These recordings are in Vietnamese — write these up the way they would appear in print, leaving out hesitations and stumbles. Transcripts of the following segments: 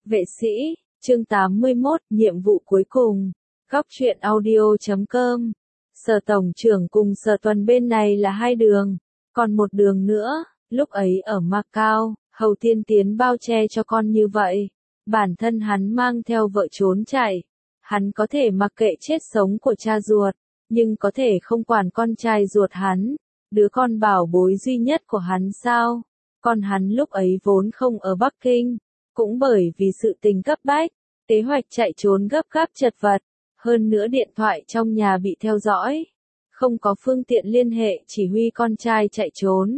Vệ sĩ, chương 81, nhiệm vụ cuối cùng. Góc truyện audio.com. Sở tổng trưởng cùng Sở Tuần bên này là hai đường, còn một đường nữa, lúc ấy ở Macau, Hầu Tiên Tiến bao che cho con như vậy. Bản thân hắn mang theo vợ trốn chạy. Hắn có thể mặc kệ chết sống của cha ruột, nhưng có thể không quản con trai ruột hắn, đứa con bảo bối duy nhất của hắn sao? Còn hắn lúc ấy vốn không ở Bắc Kinh, cũng bởi vì sự tình cấp bách, kế hoạch chạy trốn gấp gáp chật vật, hơn nữa điện thoại trong nhà bị theo dõi, không có phương tiện liên hệ chỉ huy con trai chạy trốn.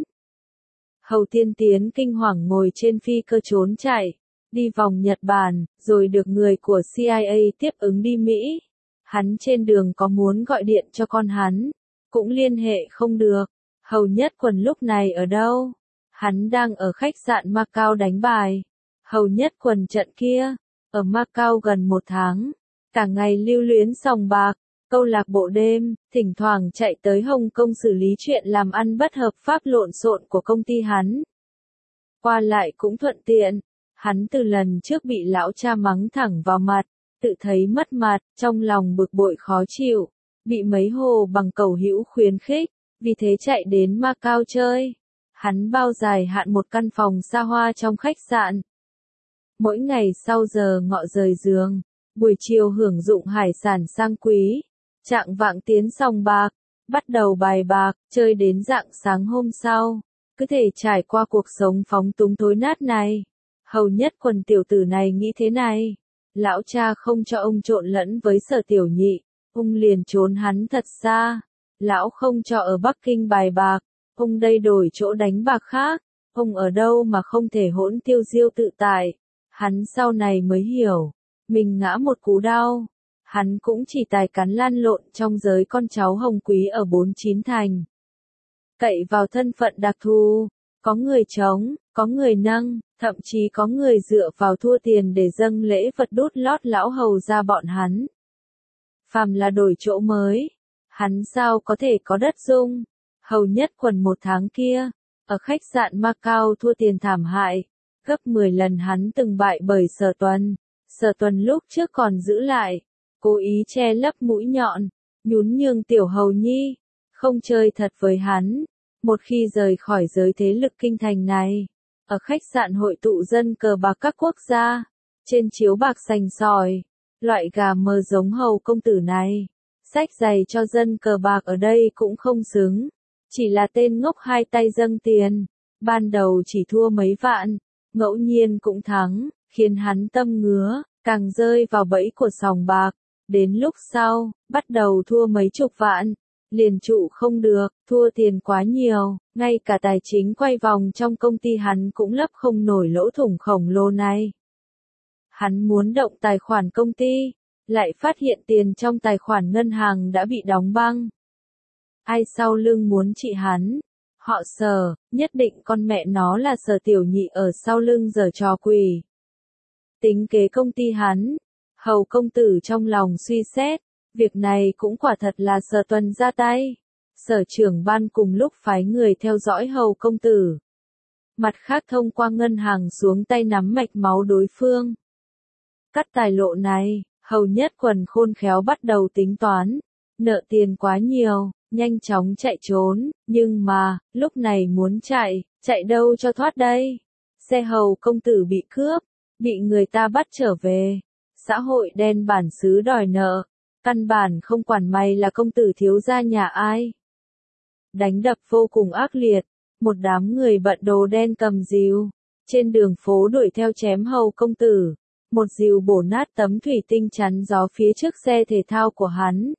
Hầu Tiên Tiến kinh hoàng ngồi trên phi cơ trốn chạy, đi vòng Nhật Bản, rồi được người của CIA tiếp ứng đi Mỹ. Hắn trên đường có muốn gọi điện cho con hắn, cũng liên hệ không được. Hầu Nhất Quần lúc này ở đâu? Hắn đang ở khách sạn Macau đánh bài. Hầu Nhất Quần trận kia, ở Macau gần 1 tháng, cả ngày lưu luyến sòng bạc, câu lạc bộ đêm, thỉnh thoảng chạy tới Hồng Kông xử lý chuyện làm ăn bất hợp pháp lộn xộn của công ty hắn. Qua lại cũng thuận tiện, hắn từ lần trước bị lão cha mắng thẳng vào mặt, tự thấy mất mặt, trong lòng bực bội khó chịu, bị mấy hồ bằng cầu hữu khuyến khích, vì thế chạy đến Macau chơi. Hắn bao dài hạn một căn phòng xa hoa trong khách sạn. Mỗi ngày sau giờ ngọ rời giường, buổi chiều hưởng dụng hải sản sang quý, trạng vạng tiến sòng bạc, bắt đầu bài bạc, chơi đến rạng sáng hôm sau, cứ thể trải qua cuộc sống phóng túng thối nát này. Hầu Nhất Quần tiểu tử này nghĩ thế này, lão cha không cho ông trộn lẫn với Sở Tiểu Nhị, ông liền trốn hắn thật xa. Lão không cho ở Bắc Kinh bài bạc, ông đây đổi chỗ đánh bạc khác, ông ở đâu mà không thể hỗn tiêu diêu tự tại. Hắn sau này mới hiểu, mình ngã một cú đau, hắn cũng chỉ tài cắn lăn lộn trong giới con cháu Hồng Quý ở 49 thành. Cậy vào thân phận đặc thù, có người chống, có người nâng, thậm chí có người dựa vào thua tiền để dâng lễ vật đút lót lão hầu ra bọn hắn. Phàm là đổi chỗ mới, hắn sao có thể có đất dung. Hầu Nhất Quần 1 tháng kia, ở khách sạn Macau thua tiền thảm hại, gấp 10 lần hắn từng bại bởi Sở Tuần. Sở Tuần lúc trước còn giữ lại, cố ý che lấp mũi nhọn, nhún nhường tiểu hầu nhi, không chơi thật với hắn. Một khi rời khỏi giới thế lực kinh thành này, ở khách sạn hội tụ dân cờ bạc các quốc gia, trên chiếu bạc sành sỏi, loại gà mờ giống hầu công tử này, xách giày cho dân cờ bạc ở đây cũng không xứng, chỉ là tên ngốc hai tay dâng tiền, ban đầu chỉ thua mấy vạn, ngẫu nhiên cũng thắng, khiến hắn tâm ngứa, càng rơi vào bẫy của sòng bạc, đến lúc sau, bắt đầu thua mấy chục vạn, liền trụ không được, thua tiền quá nhiều, ngay cả tài chính quay vòng trong công ty hắn cũng lấp không nổi lỗ thủng khổng lồ này. Hắn muốn động tài khoản công ty, lại phát hiện tiền trong tài khoản ngân hàng đã bị đóng băng. Ai sau lưng muốn trị hắn? Họ Sở, nhất định con mẹ nó là Sở Tiểu Nhị ở sau lưng giở trò quỷ. Tính kế công ty hắn, Hầu công tử trong lòng suy xét, việc này cũng quả thật là Sở Tuần ra tay. Sở trưởng ban cùng lúc phái người theo dõi Hầu công tử. Mặt khác thông qua ngân hàng xuống tay nắm mạch máu đối phương. Cắt tài lộ này, Hầu Nhất Quần khôn khéo bắt đầu tính toán, nợ tiền quá nhiều, nhanh chóng chạy trốn, nhưng mà, lúc này muốn chạy đâu cho thoát đây? Xe Hầu công tử bị cướp, bị người ta bắt trở về, xã hội đen bản xứ đòi nợ, căn bản không quản mày là công tử thiếu gia nhà ai. Đánh đập vô cùng ác liệt, một đám người bận đồ đen cầm rìu, trên đường phố đuổi theo chém Hầu công tử. Một rìu bổ nát tấm thủy tinh chắn gió phía trước xe thể thao của hắn.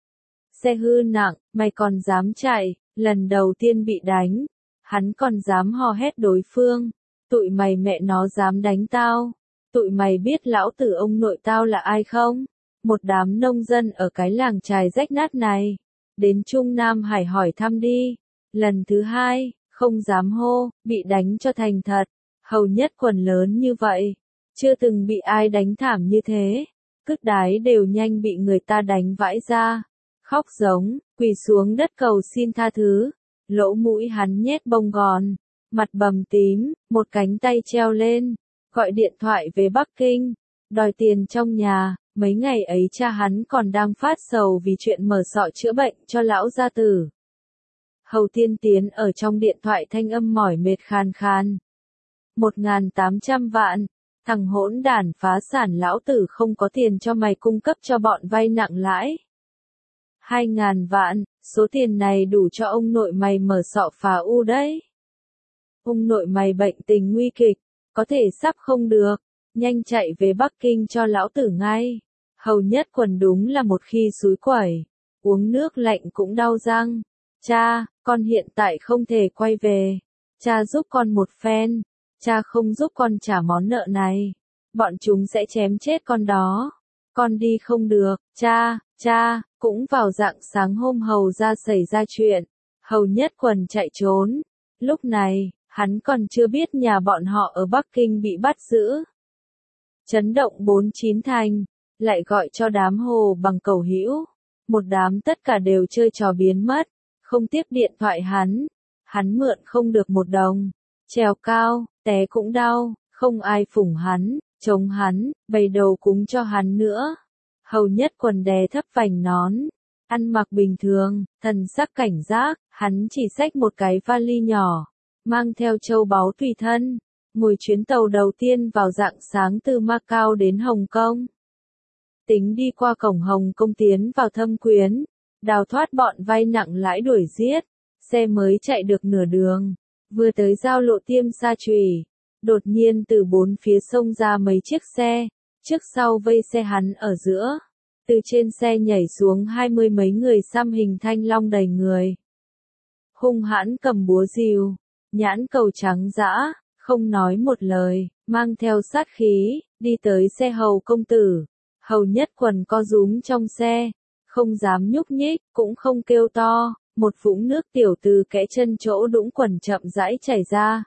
Xe hư nặng, mày còn dám chạy, lần đầu tiên bị đánh. Hắn còn dám hò hét đối phương. Tụi mày mẹ nó dám đánh tao. Tụi mày biết lão tử ông nội tao là ai không? Một đám nông dân ở cái làng chài rách nát này. Đến Trung Nam Hải hỏi thăm đi. Lần thứ 2, không dám hô, bị đánh cho thành thật. Hầu Nhất Quần lớn như vậy. Chưa từng bị ai đánh thảm như thế, cứt đái đều nhanh bị người ta đánh vãi ra, khóc giống, quỳ xuống đất cầu xin tha thứ, lỗ mũi hắn nhét bông gòn, mặt bầm tím, một cánh tay treo lên, gọi điện thoại về Bắc Kinh, đòi tiền trong nhà. Mấy ngày ấy cha hắn còn đang phát sầu vì chuyện mở sọ chữa bệnh cho lão gia tử. Hầu Tiên Tiến ở trong điện thoại thanh âm mỏi mệt khàn khàn. 1.800 vạn, thằng hỗn đản phá sản lão tử không có tiền cho mày cung cấp cho bọn vay nặng lãi. 2.000 vạn, số tiền này đủ cho ông nội mày mở sọ phá u đấy. Ông nội mày bệnh tình nguy kịch, có thể sắp không được, nhanh chạy về Bắc Kinh cho lão tử ngay. Hầu Nhất Quần đúng là một khi xúi quẩy, uống nước lạnh cũng đau răng. Cha, con hiện tại không thể quay về. Cha giúp con một phen. Cha không giúp con trả món nợ này, bọn chúng sẽ chém chết con đó. Con đi không được, cha, cũng vào rạng sáng hôm Hầu ra xảy ra chuyện. Hầu Nhất Quần chạy trốn. Lúc này, hắn còn chưa biết nhà bọn họ ở Bắc Kinh bị bắt giữ. Chấn động 49 thành, lại gọi cho đám Hồ Bằng cầu hữu. Một đám tất cả đều chơi trò biến mất, không tiếp điện thoại hắn mượn không được một đồng. Trèo cao, té cũng đau, không ai phủng hắn, chống hắn, bày đầu cúng cho hắn nữa. Hầu Nhất Quần đè thấp vành nón, ăn mặc bình thường, thần sắc cảnh giác, hắn chỉ xách một cái vali nhỏ, mang theo châu báu tùy thân, ngồi chuyến tàu đầu tiên vào rạng sáng từ Macau đến Hồng Kông. Tính đi qua cổng Hồng Kông tiến vào Thâm Quyến, đào thoát bọn vay nặng lãi đuổi giết, xe mới chạy được nửa đường. Vừa tới giao lộ Tiêm Sa Chùy, đột nhiên từ bốn phía xông ra mấy chiếc xe, trước sau vây xe hắn ở giữa. Từ trên xe nhảy xuống 20 mấy người xăm hình thanh long đầy người. Hung hãn cầm búa rìu, nhãn cầu trắng dã, không nói một lời, mang theo sát khí, đi tới xe Hầu công tử. Hầu Nhất Quần co rúm trong xe, không dám nhúc nhích, cũng không kêu to. Một vũng nước tiểu từ kẽ chân chỗ đũng quần chậm rãi chảy ra.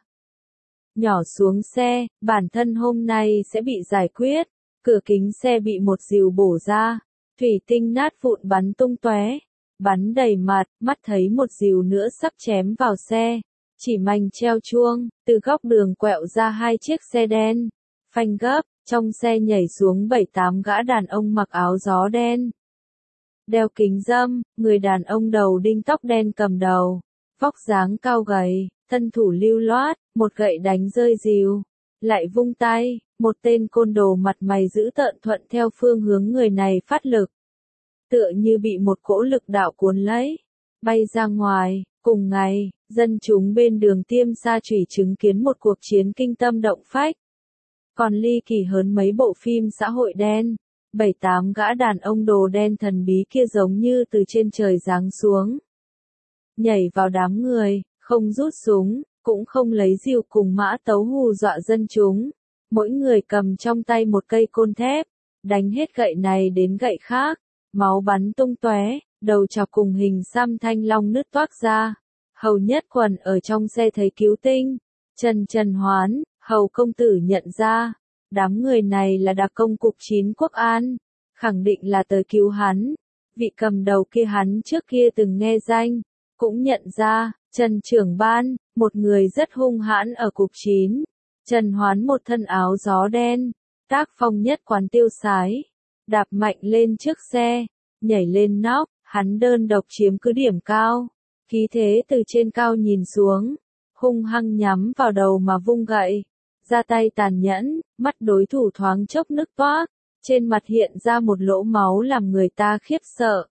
Nhỏ xuống xe, bản thân hôm nay sẽ bị giải quyết. Cửa kính xe bị một rìu bổ ra, thủy tinh nát vụn bắn tung tóe, bắn đầy mặt, mắt thấy một rìu nữa sắp chém vào xe. Chỉ manh treo chuông, từ góc đường quẹo ra hai chiếc xe đen. Phanh gấp, trong xe nhảy xuống 7-8 gã đàn ông mặc áo gió đen. Đeo kính râm, người đàn ông đầu đinh tóc đen cầm đầu, vóc dáng cao gầy, thân thủ lưu loát, một gậy đánh rơi rìu, lại vung tay, một tên côn đồ mặt mày dữ tợn thuận theo phương hướng người này phát lực. Tựa như bị một cỗ lực đạo cuốn lấy, bay ra ngoài. Cùng ngày, dân chúng bên đường Tiêm Sa Chùy chứng kiến một cuộc chiến kinh tâm động phách. Còn ly kỳ hơn mấy bộ phim xã hội đen. 7-8 gã đàn ông đồ đen thần bí kia giống như từ trên trời giáng xuống. Nhảy vào đám người, không rút súng, cũng không lấy rìu cùng mã tấu hù dọa dân chúng. Mỗi người cầm trong tay một cây côn thép, đánh hết gậy này đến gậy khác, máu bắn tung tóe, đầu chọc cùng hình xăm thanh long nứt toác ra. Hầu Nhất Quần ở trong xe thấy cứu tinh, Trần Hoán, Hầu công tử nhận ra. Đám người này là đặc công cục 9 Quốc an, khẳng định là tới cứu hắn. Vị cầm đầu kia hắn trước kia từng nghe danh, cũng nhận ra, Trần trưởng ban, một người rất hung hãn ở cục 9. Trần Hoán một thân áo gió đen, tác phong nhất quán tiêu sái, đạp mạnh lên trước xe, nhảy lên nóc, hắn đơn độc chiếm cứ điểm cao, khí thế từ trên cao nhìn xuống, hung hăng nhắm vào đầu mà vung gậy. Ra tay tàn nhẫn, mắt đối thủ thoáng chốc nứt toác, trên mặt hiện ra một lỗ máu làm người ta khiếp sợ.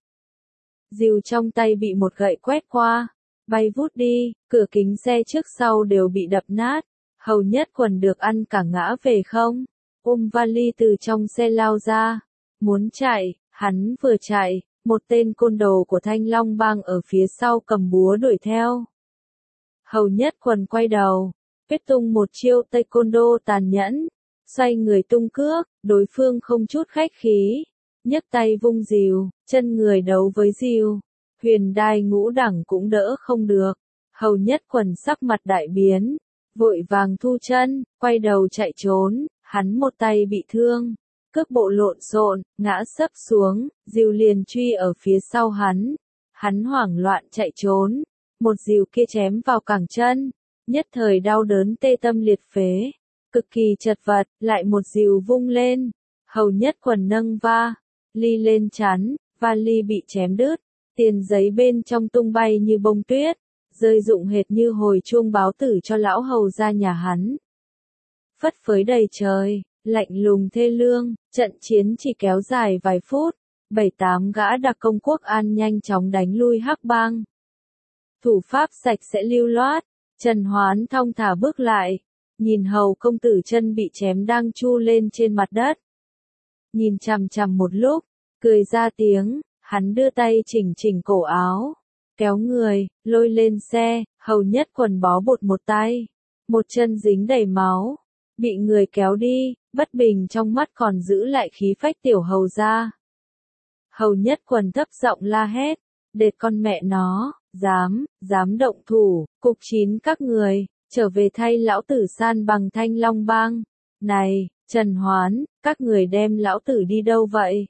Rìu trong tay bị một gậy quét qua, bay vút đi, cửa kính xe trước sau đều bị đập nát. Hầu Nhất Quần được ăn cả ngã về không, ôm vali từ trong xe lao ra, muốn chạy, hắn vừa chạy, một tên côn đồ của Thanh Long Bang ở phía sau cầm búa đuổi theo. Hầu Nhất Quần quay đầu, kết tung một chiêu taekwondo tàn nhẫn, xoay người tung cước, đối phương không chút khách khí, nhấc tay vung rìu, chân người đấu với rìu, huyền đai ngũ đẳng cũng đỡ không được. Hầu Nhất Quần sắc mặt đại biến, vội vàng thu chân, quay đầu chạy trốn, hắn một tay bị thương, cước bộ lộn xộn, ngã sấp xuống, rìu liền truy ở phía sau hắn hoảng loạn chạy trốn, một rìu kia chém vào cẳng chân, nhất thời đau đớn tê tâm liệt phế, cực kỳ chật vật, lại một dìu vung lên. Hầu Nhất Quần nâng ly lên chắn, ly bị chém đứt, tiền giấy bên trong tung bay như bông tuyết, rơi rụng hệt như hồi chuông báo tử cho lão hầu ra nhà hắn. Phất phới đầy trời, lạnh lùng thê lương, trận chiến chỉ kéo dài vài phút, 7-8 gã đặc công quốc an nhanh chóng đánh lui Hắc Bang. Thủ pháp sạch sẽ lưu loát, Trần Hoán thong thả bước lại, nhìn hầu công tử chân bị chém đang chu lên trên mặt đất. Nhìn chằm chằm một lúc, cười ra tiếng, hắn đưa tay chỉnh chỉnh cổ áo, kéo người, lôi lên xe, Hầu Nhất Quần bó bột một tay, một chân dính đầy máu, bị người kéo đi, bất bình trong mắt còn giữ lại khí phách tiểu hầu ra. Hầu Nhất Quần thấp giọng la hét, đệt con mẹ nó, dám động thủ, cục chín các người, trở về thay lão tử san bằng Thanh Long Bang. Này, Trần Hoán, các người đem lão tử đi đâu vậy?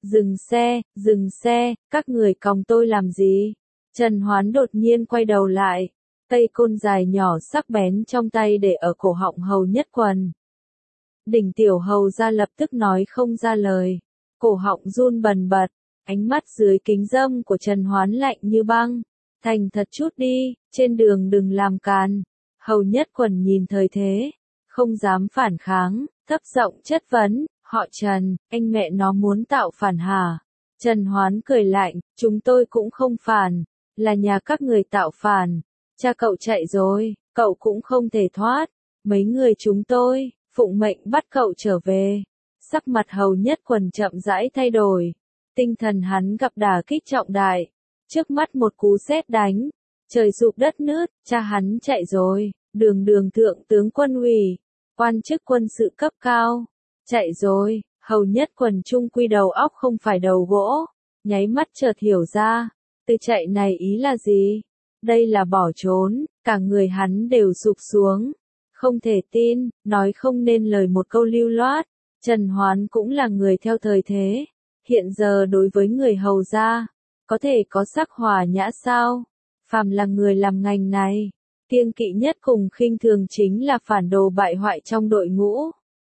Dừng xe, các người còng tôi làm gì? Trần Hoán đột nhiên quay đầu lại, cây côn dài nhỏ sắc bén trong tay để ở cổ họng Hầu Nhất Quần. Đỉnh tiểu hầu ra lập tức nói không ra lời, cổ họng run bần bật, ánh mắt dưới kính râm của Trần Hoán lạnh như băng. Thành thật chút đi, trên đường đừng làm càn. Hầu Nhất Quần nhìn thời thế, không dám phản kháng, thấp giọng chất vấn, họ Trần, anh mẹ nó muốn tạo phản hả? Trần Hoán cười lạnh, chúng tôi cũng không phản, là nhà các người tạo phản. Cha cậu chạy rồi, cậu cũng không thể thoát. Mấy người chúng tôi, phụng mệnh bắt cậu trở về. Sắc mặt Hầu Nhất Quần chậm rãi thay đổi. Tinh thần hắn gặp đả kích trọng đại. Trước mắt một cú sét đánh, trời sụp đất nứt, cha hắn chạy rồi, đường thượng tướng quân ủy, quan chức quân sự cấp cao, chạy rồi. Hầu Nhất Quần trung quy đầu óc không phải đầu gỗ, nháy mắt chợt hiểu ra, từ chạy này ý là gì? Đây là bỏ trốn, cả người hắn đều sụp xuống, không thể tin, nói không nên lời một câu lưu loát. Trần Hoán cũng là người theo thời thế, hiện giờ đối với người hầu gia, có thể có sắc hòa nhã sao? Phàm là người làm ngành này, kiêng kỵ nhất cùng khinh thường chính là phản đồ bại hoại trong đội ngũ.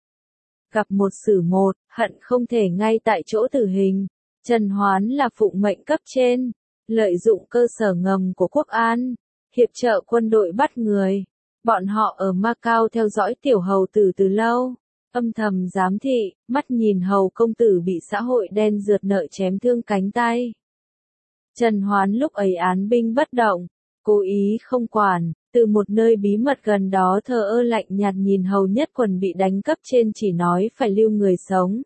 Gặp một xử một, hận không thể ngay tại chỗ tử hình. Trần Hoán là phụng mệnh cấp trên, lợi dụng cơ sở ngầm của quốc an, hiệp trợ quân đội bắt người. Bọn họ ở Macau theo dõi tiểu hầu tử từ lâu, âm thầm giám thị, mắt nhìn hầu công tử bị xã hội đen rượt nợ chém thương cánh tay. Trần Hoán lúc ấy án binh bất động, cố ý không quản, từ một nơi bí mật gần đó thờ ơ lạnh nhạt nhìn Hầu Nhất Quần bị đánh cấp trên chỉ nói phải lưu người sống.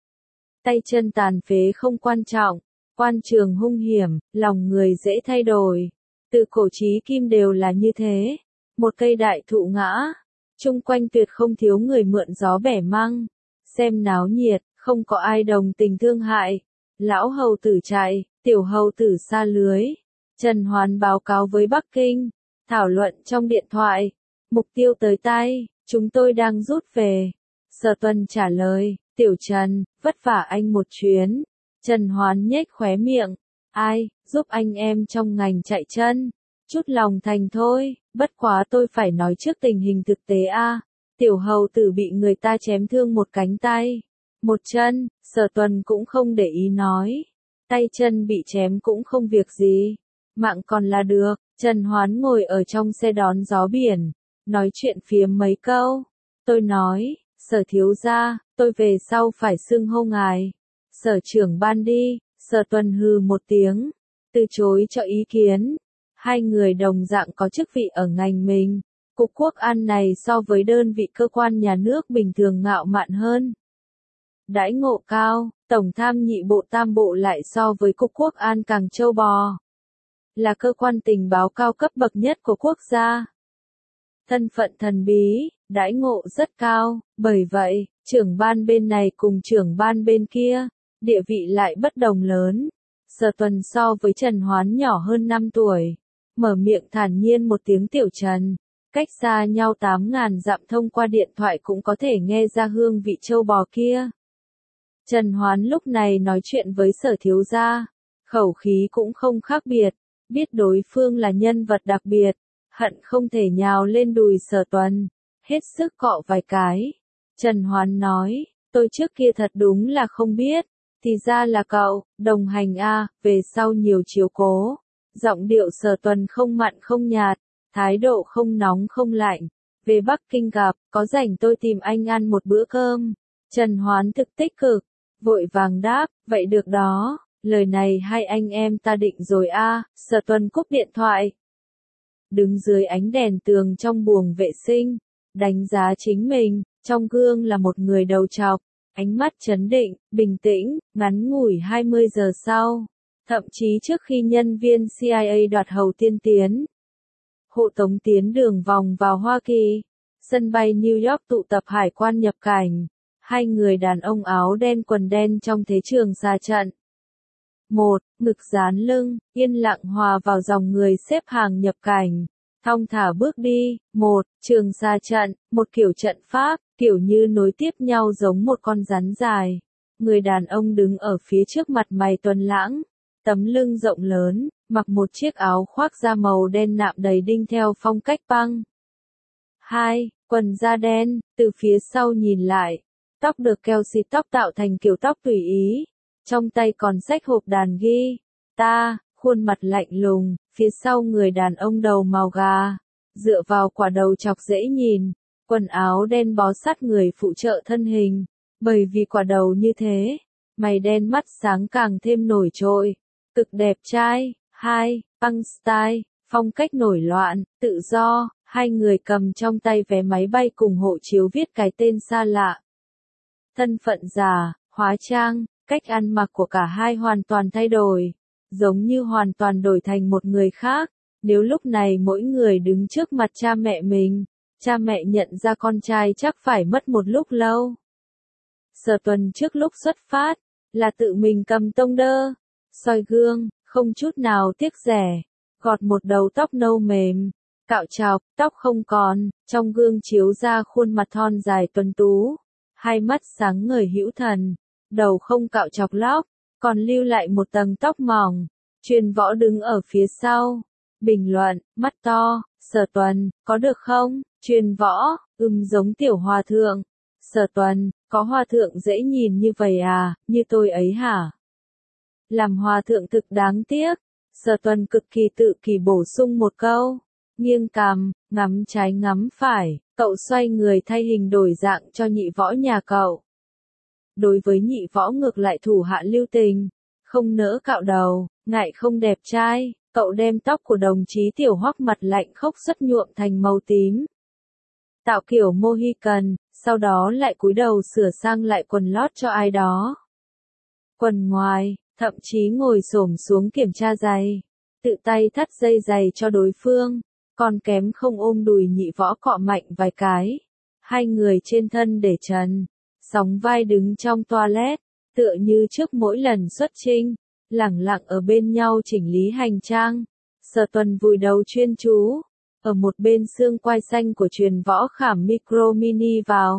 Tay chân tàn phế không quan trọng, quan trường hung hiểm, lòng người dễ thay đổi. Từ cổ chí kim đều là như thế. Một cây đại thụ ngã, chung quanh tuyệt không thiếu người mượn gió bẻ măng. Xem náo nhiệt, không có ai đồng tình thương hại. Lão hầu tử chạy, tiểu hầu tử xa lưới. Trần Hoán báo cáo với Bắc Kinh, thảo luận trong điện thoại. Mục tiêu tới tay, chúng tôi đang rút về. Sở Tuần trả lời, tiểu Trần, vất vả anh một chuyến. Trần Hoán nhếch khóe miệng, ai, giúp anh em trong ngành chạy chân. Chút lòng thành thôi, bất quá tôi phải nói trước tình hình thực tế a. Tiểu hầu tử bị người ta chém thương một cánh tay, một chân, Sở Tuần cũng không để ý nói. Tay chân bị chém cũng không việc gì, mạng còn là được. Trần Hoán ngồi ở trong xe đón gió biển, nói chuyện phiếm mấy câu. Tôi nói, Sở thiếu gia, tôi về sau phải xưng hô ngài Sở trưởng ban đi. Sở Tuần hừ một tiếng, từ chối cho ý kiến. Hai người đồng dạng có chức vị ở ngành mình. Cục quốc an này so với đơn vị cơ quan nhà nước bình thường ngạo mạn hơn. Đãi ngộ cao, tổng tham nhị bộ tam bộ lại so với cục quốc an càng trâu bò. Là cơ quan tình báo cao cấp bậc nhất của quốc gia. Thân phận thần bí, đãi ngộ rất cao, bởi vậy, trưởng ban bên này cùng trưởng ban bên kia, địa vị lại bất đồng lớn. Sở Tuần so với Trần Hoán nhỏ hơn 5 tuổi. Mở miệng thản nhiên một tiếng tiểu Trần, cách xa nhau 8.000 dặm thông qua điện thoại cũng có thể nghe ra hương vị châu bò kia. Trần Hoán lúc này nói chuyện với Sở thiếu gia, khẩu khí cũng không khác biệt, biết đối phương là nhân vật đặc biệt, hận không thể nhào lên đùi Sở Tuần, hết sức cọ vài cái. Trần Hoán nói, tôi trước kia thật đúng là không biết, thì ra là cậu, đồng hành a, về sau nhiều chiếu cố. Giọng điệu Sở Tuần không mặn không nhạt, thái độ không nóng không lạnh. Về Bắc Kinh gặp, có rảnh tôi tìm anh ăn một bữa cơm. Trần Hoán thực tích cực, vội vàng đáp, vậy được đó, lời này hai anh em ta định rồi a. Sở Tuần cúp điện thoại. Đứng dưới ánh đèn tường trong buồng vệ sinh, đánh giá chính mình, trong gương là một người đầu trọc, ánh mắt trấn định, bình tĩnh, ngắn ngủi 20 giờ sau, thậm chí trước khi nhân viên CIA đoạt hầu tiên tiến. Hộ tống tiến đường vòng vào Hoa Kỳ, sân bay New York tụ tập hải quan nhập cảnh, hai người đàn ông áo đen quần đen trong thế trường xa trận. Một, ngực dán lưng, yên lặng hòa vào dòng người xếp hàng nhập cảnh, thong thả bước đi. Một, trường xa trận, một kiểu trận pháp, kiểu như nối tiếp nhau giống một con rắn dài. Người đàn ông đứng ở phía trước mặt mày tuấn lãng, tấm lưng rộng lớn, mặc một chiếc áo khoác da màu đen nạm đầy đinh theo phong cách băng. 2. Quần da đen, từ phía sau nhìn lại, tóc được keo xịt tóc tạo thành kiểu tóc tùy ý, trong tay còn xách hộp đàn guitar, khuôn mặt lạnh lùng, phía sau người đàn ông đầu màu gà, dựa vào quả đầu chọc dễ nhìn, quần áo đen bó sát người phụ trợ thân hình, bởi vì quả đầu như thế, mày đen mắt sáng càng thêm nổi trội, cực đẹp trai. 2. Punk style, phong cách nổi loạn, tự do, hai người cầm trong tay vé máy bay cùng hộ chiếu viết cái tên xa lạ. Thân phận giả, hóa trang, cách ăn mặc của cả hai hoàn toàn thay đổi, giống như hoàn toàn đổi thành một người khác. Nếu lúc này mỗi người đứng trước mặt cha mẹ mình, cha mẹ nhận ra con trai chắc phải mất một lúc lâu. Sở Tuần trước lúc xuất phát, là tự mình cầm tông đơ, soi gương, không chút nào tiếc rẻ, gọt một đầu tóc nâu mềm, cạo chọc, tóc không còn, trong gương chiếu ra khuôn mặt thon dài tuấn tú, hai mắt sáng ngời hữu thần, đầu không cạo chọc lóc, còn lưu lại một tầng tóc mỏng. Truyền Võ đứng ở phía sau, bình luận, mắt to, Sở Tuần, có được không? Truyền Võ, giống tiểu hòa thượng. Sở Tuần, có hòa thượng dễ nhìn như vậy à, như tôi ấy hả? Làm hòa thượng thực đáng tiếc. Sở Tuần cực kỳ tự kỷ bổ sung một câu, nghiêng cằm, ngắm trái ngắm phải, cậu xoay người thay hình đổi dạng cho Nhị Võ nhà cậu. Đối với Nhị Võ ngược lại thủ hạ lưu tình, không nỡ cạo đầu, ngại không đẹp trai, cậu đem tóc của đồng chí Tiểu Hoắc mặt lạnh khốc xuất nhuộm thành màu tím. Tạo kiểu Mohican, sau đó lại cúi đầu sửa sang lại quần lót cho ai đó. Quần ngoài, thậm chí ngồi xổm xuống kiểm tra giày, tự tay thắt dây giày cho đối phương, còn kém không ôm đùi Nhị Võ cọ mạnh vài cái. Hai người trên thân để trần, sóng vai đứng trong toilet, tựa như trước mỗi lần xuất chinh, lẳng lặng ở bên nhau chỉnh lý hành trang. Sở Tuần vùi đầu chuyên chú, ở một bên xương quai xanh của Truyền Võ khảm micro mini vào.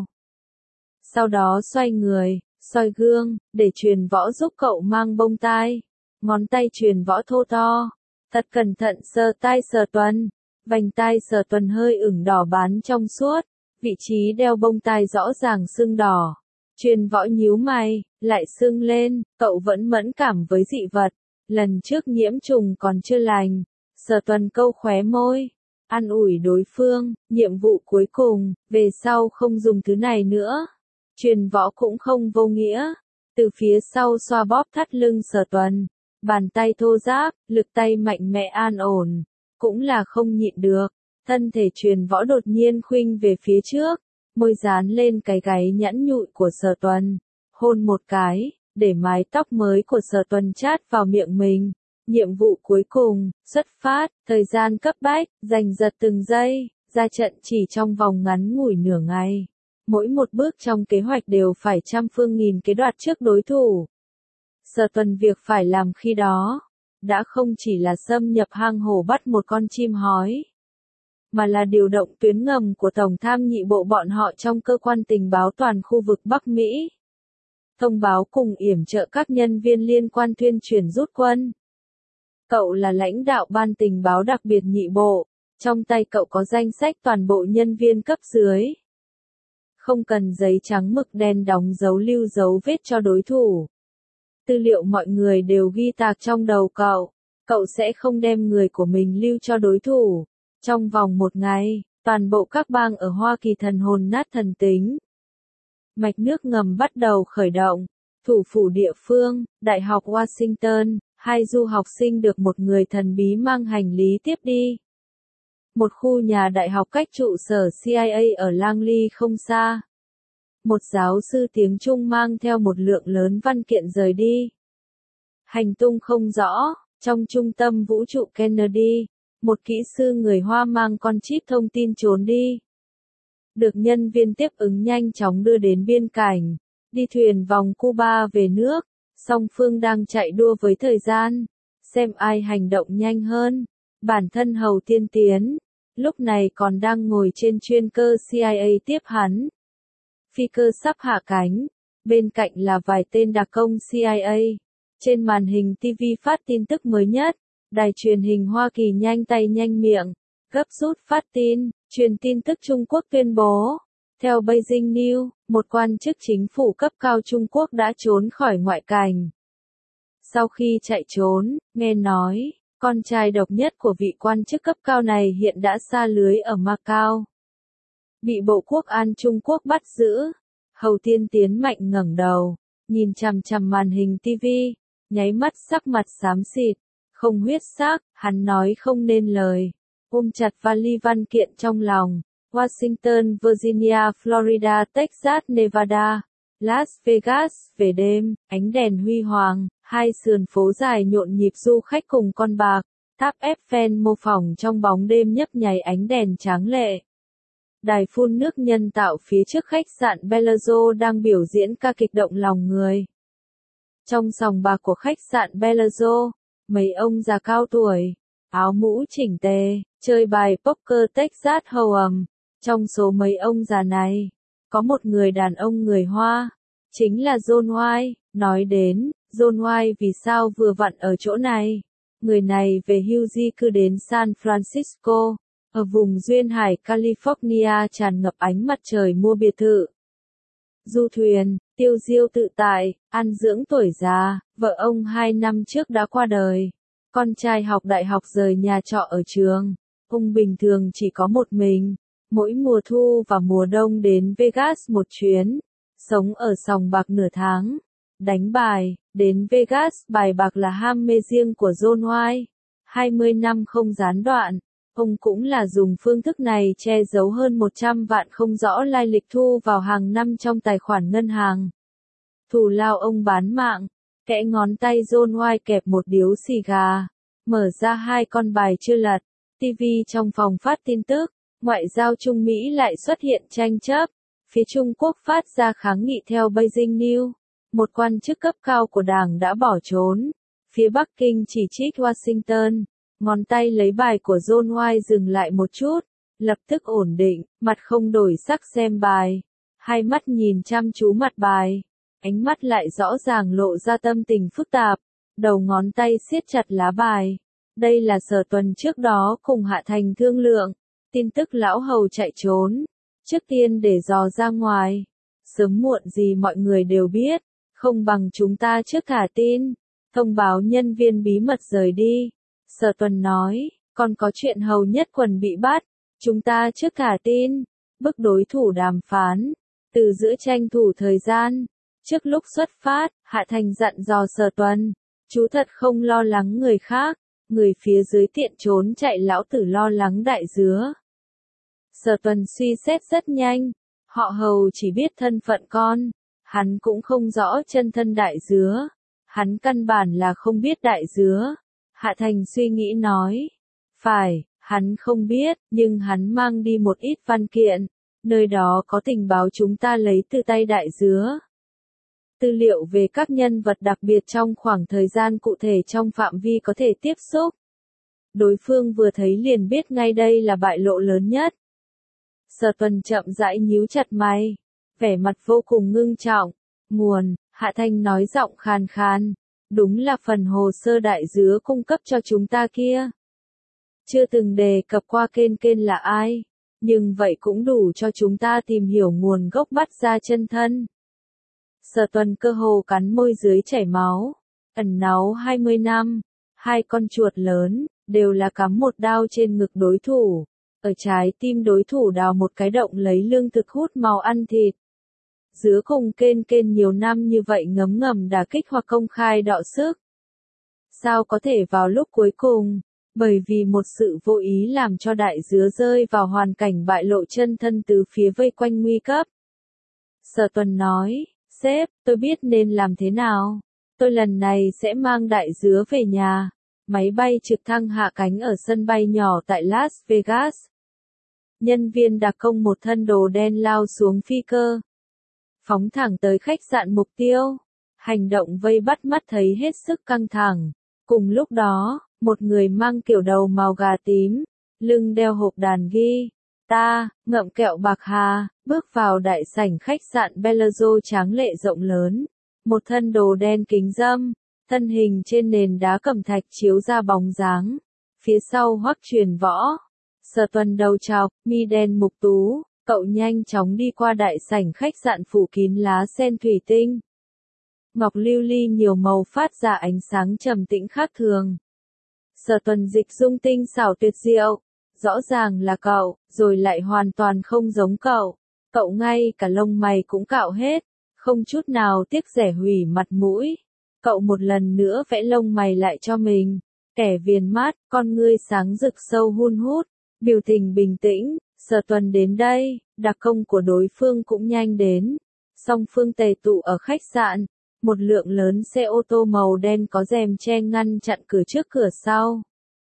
Sau đó xoay người, soi gương, để Truyền Võ giúp cậu mang bông tai. Ngón tay Truyền Võ thô to, thật cẩn thận sờ tai Sở Tuần, vành tai Sở Tuần hơi ửng đỏ bán trong suốt, vị trí đeo bông tai rõ ràng sưng đỏ. Truyền Võ nhíu mày, lại sưng lên, cậu vẫn mẫn cảm với dị vật, lần trước nhiễm trùng còn chưa lành. Sở Tuần câu khóe môi, an ủi đối phương, nhiệm vụ cuối cùng, về sau không dùng thứ này nữa. Truyền Võ cũng không vô nghĩa, từ phía sau xoa bóp thắt lưng Sở Tuần, bàn tay thô ráp, lực tay mạnh mẽ an ổn, cũng là không nhịn được, thân thể Truyền Võ đột nhiên khuynh về phía trước, môi dán lên cái gáy nhẵn nhụi của Sở Tuần, hôn một cái, để mái tóc mới của Sở Tuần chát vào miệng mình. Nhiệm vụ cuối cùng, xuất phát, thời gian cấp bách, giành giật từng giây, ra trận chỉ trong vòng ngắn ngủi nửa ngày. Mỗi một bước trong kế hoạch đều phải trăm phương nghìn kế đoạt trước đối thủ. Sở Tuần việc phải làm khi đó, đã không chỉ là xâm nhập hang hổ bắt một con chim hói, mà là điều động tuyến ngầm của Tổng tham nhị bộ bọn họ trong cơ quan tình báo toàn khu vực Bắc Mỹ. Thông báo cùng yểm trợ các nhân viên liên quan tuyên truyền rút quân. Cậu là lãnh đạo ban tình báo đặc biệt nhị bộ, Trong tay cậu có danh sách toàn bộ nhân viên cấp dưới. Không cần giấy trắng mực đen đóng dấu lưu dấu vết cho đối thủ. Tư liệu mọi người đều ghi tạc trong đầu cậu. Cậu sẽ không đem người của mình lưu cho đối thủ. Trong vòng một ngày, toàn bộ các bang ở Hoa Kỳ thần hồn nát thần tính. Mạch nước ngầm bắt đầu khởi động. Thủ phủ địa phương, Đại học Washington, 2 du học sinh được một người thần bí mang hành lý tiếp đi. Một khu nhà đại học cách trụ sở CIA ở Langley không xa. Một giáo sư tiếng Trung mang theo một lượng lớn văn kiện rời đi. Hành tung không rõ, trong trung tâm vũ trụ Kennedy, một kỹ sư người Hoa mang con chip thông tin trốn đi. Được nhân viên tiếp ứng nhanh chóng đưa đến biên cảnh, đi thuyền vòng Cuba về nước, song phương đang chạy đua với thời gian, xem ai hành động nhanh hơn. Bản thân Hầu Tiên Tiến, lúc này còn đang ngồi trên chuyên cơ CIA tiếp hắn. Phi cơ sắp hạ cánh, bên cạnh là vài tên đặc công CIA. Trên màn hình TV phát tin tức mới nhất, đài truyền hình Hoa Kỳ nhanh tay nhanh miệng, gấp rút phát tin, truyền tin tức Trung Quốc tuyên bố. Theo Beijing News, một quan chức chính phủ cấp cao Trung Quốc đã trốn khỏi ngoại cảnh. Sau khi chạy trốn, nghe nói, con trai độc nhất của vị quan chức cấp cao này hiện đã sa lưới ở Macau. Bị Bộ Quốc an Trung Quốc bắt giữ. Hầu Tiên Tiến mạnh ngẩng đầu, nhìn chằm chằm màn hình TV, nháy mắt sắc mặt xám xịt, không huyết sắc, hắn nói không nên lời, ôm chặt vali văn kiện trong lòng. Washington, Virginia, Florida, Texas, Nevada, Las Vegas, về đêm, ánh đèn huy hoàng, hai sườn phố dài nhộn nhịp du khách cùng con bạc, tháp Eiffel mô phỏng trong bóng đêm nhấp nháy ánh đèn tráng lệ. Đài phun nước nhân tạo phía trước khách sạn Bellagio đang biểu diễn ca kịch động lòng người. Trong sòng bạc của khách sạn Bellagio, mấy ông già cao tuổi, áo mũ chỉnh tề, chơi bài poker Texas Hold'em. Trong số mấy ông già này, có một người đàn ông người Hoa, chính là John White. Nói đến, John White vì sao vừa vặn ở chỗ này. Người này về hưu di cư đến San Francisco, ở vùng duyên hải California tràn ngập ánh mặt trời mua biệt thự. Du thuyền, tiêu diêu tự tại, ăn dưỡng tuổi già, vợ ông 2 năm trước đã qua đời. Con trai học đại học rời nhà trọ ở trường. Ông bình thường chỉ có một mình. Mỗi mùa thu và mùa đông đến Vegas một chuyến. Sống ở sòng bạc nửa tháng. Đánh bài, đến Vegas bài bạc là ham mê riêng của John White. 20 năm không gián đoạn. Ông cũng là dùng phương thức này che giấu hơn 100 vạn không rõ lai lịch thu vào hàng năm trong tài khoản ngân hàng. Thù lao ông bán mạng. Kẽ ngón tay John White kẹp một điếu xì gà. Mở ra 2 con bài chưa lật. TV trong phòng phát tin tức. Ngoại giao Trung Mỹ lại xuất hiện tranh chấp. Phía Trung Quốc phát ra kháng nghị theo Beijing News. Một quan chức cấp cao của đảng đã bỏ trốn. Phía Bắc Kinh chỉ trích Washington. Ngón tay lấy bài của John White dừng lại một chút. Lập tức ổn định, mặt không đổi sắc xem bài. Hai mắt nhìn chăm chú mặt bài. Ánh mắt lại rõ ràng lộ ra tâm tình phức tạp. Đầu ngón tay siết chặt lá bài. Đây là Sở Tuần trước đó cùng Hạ Thành thương lượng. Tin tức lão hầu chạy trốn. Trước tiên để dò ra ngoài. Sớm muộn gì mọi người đều biết. Không bằng chúng ta trước thả tin. Thông báo nhân viên bí mật rời đi. Sở Tuần nói, còn có chuyện hầu nhất quần bị bắt. Chúng ta trước thả tin. Bức đối thủ đàm phán. Từ giữa tranh thủ thời gian. Trước lúc xuất phát, Hạ Thành dặn dò Sở Tuần. Chú thật không lo lắng người khác. Người phía dưới tiện trốn chạy lão tử lo lắng đại dứa. Sở Tuần suy xét rất nhanh. Họ hầu chỉ biết thân phận con. Hắn cũng không rõ chân thân đại dứa. Hắn căn bản là không biết đại dứa. Hạ Thành suy nghĩ nói. Phải, hắn không biết, nhưng hắn mang đi một ít văn kiện. Nơi đó có tình báo chúng ta lấy từ tay đại dứa. Tư liệu về các nhân vật đặc biệt trong khoảng thời gian cụ thể trong phạm vi có thể tiếp xúc. Đối phương vừa thấy liền biết ngay đây là bại lộ lớn nhất. Sở Tuần chậm rãi nhíu chặt mày. Vẻ mặt vô cùng ngưng trọng. Nguồn, Hạ Thành nói giọng khàn khàn. Đúng là phần hồ sơ đại dứa cung cấp cho chúng ta kia. Chưa từng đề cập qua Kên Kên là ai, nhưng vậy cũng đủ cho chúng ta tìm hiểu nguồn gốc bắt ra chân thân. Sở Tuần cơ hồ cắn môi dưới chảy máu, ẩn náu 20 năm, hai con chuột lớn, đều là cắm một đao trên ngực đối thủ, ở trái tim đối thủ đào một cái động lấy lương thực hút màu ăn thịt. Giữa cùng Kên Kên nhiều năm như vậy ngấm ngầm đả kích hoặc công khai đọ sức. Sao có thể vào lúc cuối cùng, bởi vì một sự vô ý làm cho đại dứa rơi vào hoàn cảnh bại lộ chân thân từ phía vây quanh nguy cấp. Sở Tuần nói, sếp, tôi biết nên làm thế nào. Tôi lần này sẽ mang đại dứa về nhà. Máy bay trực thăng hạ cánh ở sân bay nhỏ tại Las Vegas. Nhân viên đặc công một thân đồ đen lao xuống phi cơ, phóng thẳng tới khách sạn mục tiêu. Hành động vây bắt mắt thấy hết sức căng thẳng. Cùng lúc đó, một người mang kiểu đầu màu gà tím, lưng đeo hộp đàn ghi ta, ngậm kẹo bạc hà, bước vào đại sảnh khách sạn Bellagio tráng lệ rộng lớn. Một thân đồ đen kính râm, thân hình trên nền đá cẩm thạch chiếu ra bóng dáng. Phía sau Hoắc Truyền Võ, Sở Tuần đầu chọc, mi đen mục tú, cậu nhanh chóng đi qua đại sảnh khách sạn phủ kín lá sen thủy tinh. Ngọc lưu ly nhiều màu phát ra ánh sáng trầm tĩnh khác thường. Sở Tuần dịch dung tinh xảo tuyệt diệu, rõ ràng là cậu, rồi lại hoàn toàn không giống cậu. Cậu ngay cả lông mày cũng cạo hết, không chút nào tiếc rẻ hủy mặt mũi. Cậu một lần nữa vẽ lông mày lại cho mình, kẻ viền mắt, con ngươi sáng rực sâu hun hút, biểu tình bình tĩnh. Sở Tuần đến đây, đặc công của đối phương cũng nhanh đến. Song phương tề tụ ở khách sạn, một lượng lớn xe ô tô màu đen có rèm che ngăn chặn cửa trước cửa sau.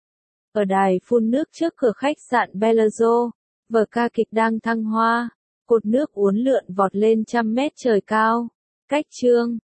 Ở đài phun nước trước cửa khách sạn Bellagio, vở ca kịch đang thăng hoa, cột nước uốn lượn vọt lên trăm mét trời cao. Cách chương